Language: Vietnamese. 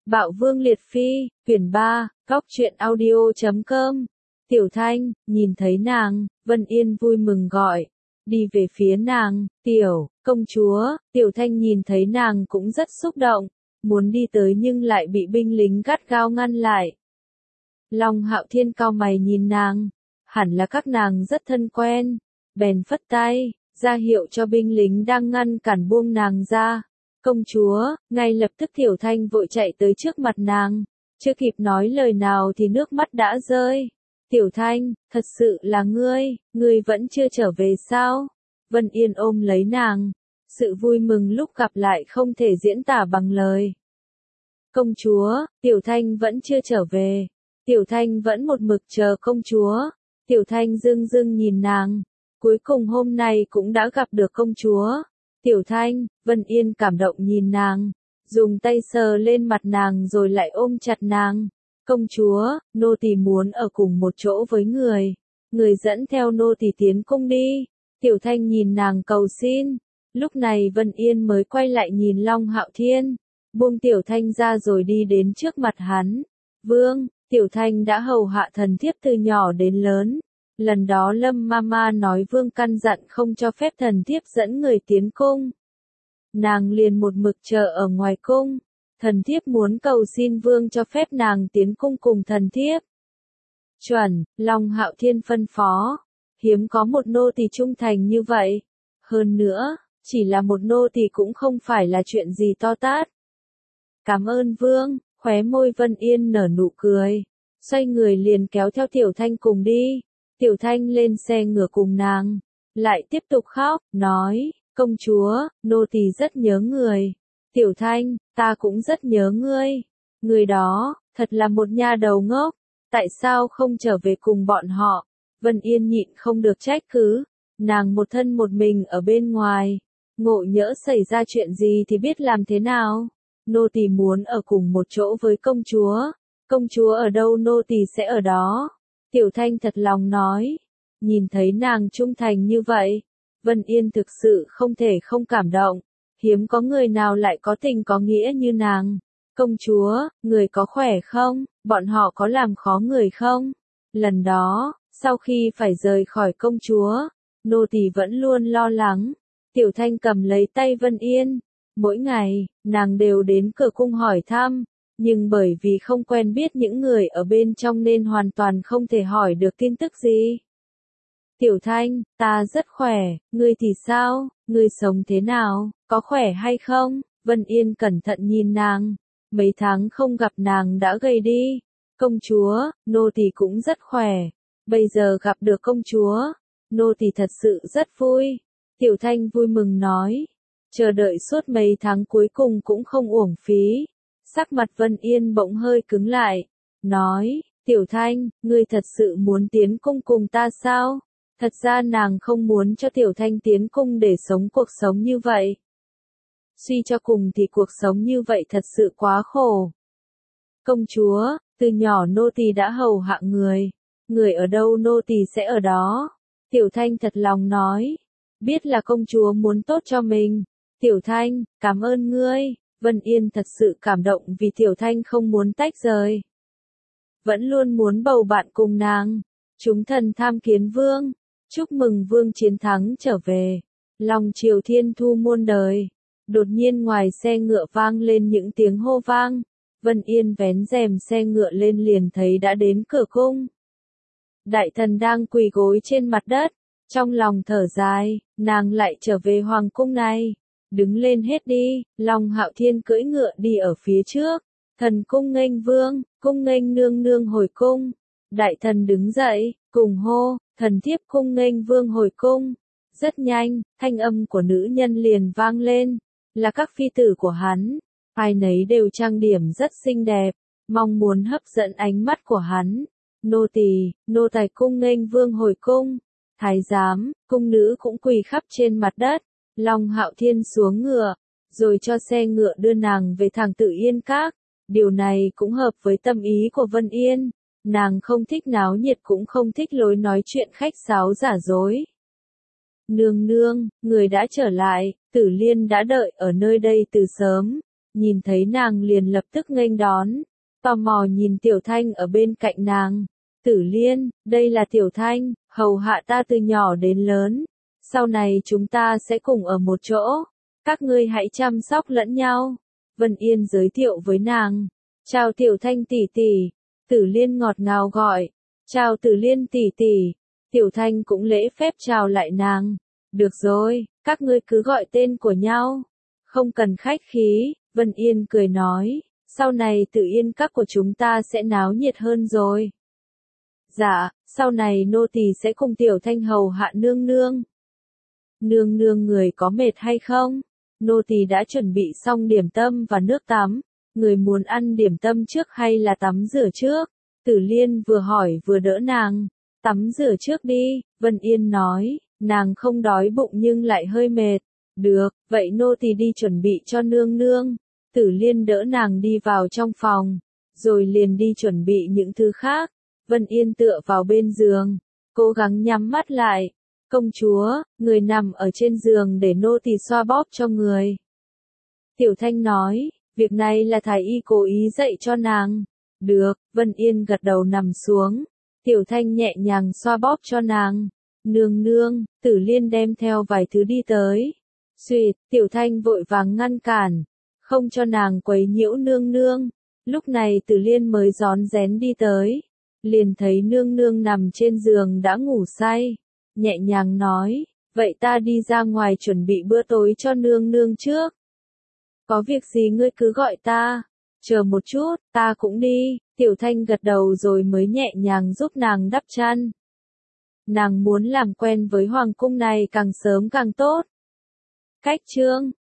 Bạo Vương Liệt Phi, quyển 3, Cóc truyện audio.com. Tiểu Thanh, nhìn thấy nàng, Vân Yên vui mừng gọi. Đi về phía nàng, tiểu, công chúa, Tiểu Thanh nhìn thấy nàng cũng rất xúc động, muốn đi tới nhưng lại bị binh lính gắt gao ngăn lại. Long Hạo Thiên cau mày nhìn nàng, hẳn là các nàng rất thân quen, bèn phất tay, ra hiệu cho binh lính đang ngăn cản buông nàng ra. Công chúa, ngay lập tức Tiểu Thanh vội chạy tới trước mặt nàng, chưa kịp nói lời nào thì nước mắt đã rơi. Tiểu Thanh, thật sự là ngươi vẫn chưa trở về sao? Vân Yên ôm lấy nàng, sự vui mừng lúc gặp lại không thể diễn tả bằng lời. Công chúa, Tiểu Thanh vẫn chưa trở về. Tiểu Thanh vẫn một mực chờ công chúa. Tiểu Thanh dưng dưng nhìn nàng, cuối cùng hôm nay cũng đã gặp được công chúa. Tiểu Thanh, Vân Yên cảm động nhìn nàng, dùng tay sờ lên mặt nàng rồi lại ôm chặt nàng. Công chúa, nô tỳ muốn ở cùng một chỗ với người dẫn theo nô tỳ tiến cung đi. Tiểu Thanh nhìn nàng cầu xin. Lúc này Vân Yên mới quay lại nhìn Long Hạo Thiên, buông Tiểu Thanh ra rồi đi đến trước mặt hắn. Vương, Tiểu Thanh đã hầu hạ thần thiếp từ nhỏ đến lớn. Lần đó Lâm Mama nói Vương căn dặn không cho phép thần thiếp dẫn người tiến cung. Nàng liền một mực chờ ở ngoài cung. Thần thiếp muốn cầu xin Vương cho phép nàng tiến cung cùng thần thiếp. Chuẩn, Long Hạo Thiên phân phó. Hiếm có một nô tỳ trung thành như vậy. Hơn nữa, chỉ là một nô tỳ cũng không phải là chuyện gì to tát. Cảm ơn Vương, khóe môi Vân Yên nở nụ cười. Xoay người liền kéo theo Tiểu Thanh cùng đi. Tiểu Thanh lên xe ngựa cùng nàng. Lại tiếp tục khóc, nói, công chúa, nô tỳ rất nhớ người. Tiểu Thanh, ta cũng rất nhớ ngươi. Người đó, thật là một nha đầu ngốc. Tại sao không trở về cùng bọn họ? Vân Yên nhịn không được trách cứ. Nàng một thân một mình ở bên ngoài. Ngộ nhỡ xảy ra chuyện gì thì biết làm thế nào? Nô tỳ muốn ở cùng một chỗ với công chúa. Công chúa ở đâu nô tỳ sẽ ở đó. Tiểu Thanh thật lòng nói. Nhìn thấy nàng trung thành như vậy, Vân Yên thực sự không thể không cảm động. Hiếm có người nào lại có tình có nghĩa như nàng. Công chúa, người có khỏe không? Bọn họ có làm khó người không? Lần đó, sau khi phải rời khỏi công chúa, nô tỳ vẫn luôn lo lắng. Tiểu Thanh cầm lấy tay Vân Yên. Mỗi ngày, nàng đều đến cửa cung hỏi thăm, nhưng bởi vì không quen biết những người ở bên trong nên hoàn toàn không thể hỏi được tin tức gì. Tiểu Thanh, ta rất khỏe, ngươi thì sao? Ngươi sống thế nào? Có khỏe hay không? Vân Yên cẩn thận nhìn nàng. Mấy tháng không gặp nàng đã gầy đi. Công chúa, nô tỳ cũng rất khỏe. Bây giờ gặp được công chúa, nô tỳ thật sự rất vui. Tiểu Thanh vui mừng nói. Chờ đợi suốt mấy tháng cuối cùng cũng không uổng phí. Sắc mặt Vân Yên bỗng hơi cứng lại. Nói, Tiểu Thanh, ngươi thật sự muốn tiến cung cùng ta sao? Thật ra nàng không muốn cho Tiểu Thanh tiến cung để sống cuộc sống như vậy. Suy cho cùng thì cuộc sống như vậy thật sự quá khổ. Công chúa, từ nhỏ nô tỳ đã hầu hạ người ở đâu nô tỳ sẽ ở đó. Tiểu Thanh thật lòng nói, biết là công chúa muốn tốt cho mình. Tiểu Thanh, cảm ơn ngươi. Vân Yên thật sự cảm động vì Tiểu Thanh không muốn tách rời. Vẫn luôn muốn bầu bạn cùng nàng. Chúng thần tham kiến Vương. Chúc mừng Vương chiến thắng trở về. Long triều thiên thu muôn đời. Đột nhiên ngoài xe ngựa vang lên những tiếng hô vang. Vân Yên vén rèm xe ngựa lên liền thấy đã đến cửa cung. Đại thần đang quỳ gối trên mặt đất. Trong lòng thở dài, nàng lại trở về hoàng cung này. Đứng lên hết đi. Long Hạo Thiên cưỡi ngựa đi ở phía trước. Thần cung nghênh Vương, cung nghênh nương nương hồi cung. Đại thần đứng dậy, cùng hô, thần thiếp cung nghênh Vương hồi cung. Rất nhanh, thanh âm của nữ nhân liền vang lên. Là các phi tử của hắn. Ai nấy đều trang điểm rất xinh đẹp, mong muốn hấp dẫn ánh mắt của hắn. Nô tài cung nghênh Vương hồi cung. Thái giám, cung nữ cũng quỳ khắp trên mặt đất. Long Hạo Thiên xuống ngựa, rồi cho xe ngựa đưa nàng về thẳng Tử Yên Các. Điều này cũng hợp với tâm ý của Vân Yên. Nàng không thích náo nhiệt cũng không thích lối nói chuyện khách sáo giả dối. Nương nương, người đã trở lại, Tử Liên đã đợi ở nơi đây từ sớm. nhìn thấy nàng liền lập tức nghênh đón, tò mò nhìn Tiểu Thanh ở bên cạnh nàng. Tử Liên, đây là Tiểu Thanh, hầu hạ ta từ nhỏ đến lớn, sau này chúng ta sẽ cùng ở một chỗ, các ngươi hãy chăm sóc lẫn nhau. Vân Yên giới thiệu với nàng, chào Tiểu Thanh tỷ tỷ. Tử Liên ngọt ngào gọi, chào Tử Liên tỷ tỷ. Tiểu Thanh cũng lễ phép chào lại nàng. Được rồi, các ngươi cứ gọi tên của nhau, không cần khách khí. Vân Yên cười nói, sau này Tử Yên các của chúng ta sẽ náo nhiệt hơn rồi. Dạ, sau này nô tỳ sẽ cùng Tiểu Thanh hầu hạ nương nương. Nương nương người có mệt hay không? Nô tỳ đã chuẩn bị xong điểm tâm và nước tắm, người muốn ăn điểm tâm trước hay là tắm rửa trước? Tử Liên vừa hỏi vừa đỡ nàng, tắm rửa trước đi. Vân Yên nói, nàng không đói bụng nhưng lại hơi mệt. Được, vậy nô tỳ đi chuẩn bị cho nương nương. Tử Liên đỡ nàng đi vào trong phòng, rồi liền đi chuẩn bị những thứ khác. Vân Yên tựa vào bên giường, cố gắng nhắm mắt lại. Công chúa, người nằm ở trên giường để nô tỳ xoa bóp cho người. Tiểu Thanh nói, việc này là thái y cố ý dạy cho nàng. Được, Vân Yên gật đầu nằm xuống. Tiểu Thanh nhẹ nhàng xoa bóp cho nàng. Nương nương, Tử Liên đem theo vài thứ đi tới. Xuyệt, Tiểu Thanh vội vàng ngăn cản, không cho nàng quấy nhiễu nương nương. Lúc này Tử Liên mới rón rén đi tới, liền thấy nương nương nằm trên giường đã ngủ say, nhẹ nhàng nói, vậy ta đi ra ngoài chuẩn bị bữa tối cho nương nương trước. Có việc gì ngươi cứ gọi ta, chờ một chút, ta cũng đi. Tiểu Thanh gật đầu rồi mới nhẹ nhàng giúp nàng đắp chăn. Nàng muốn làm quen với hoàng cung này càng sớm càng tốt. Cách chương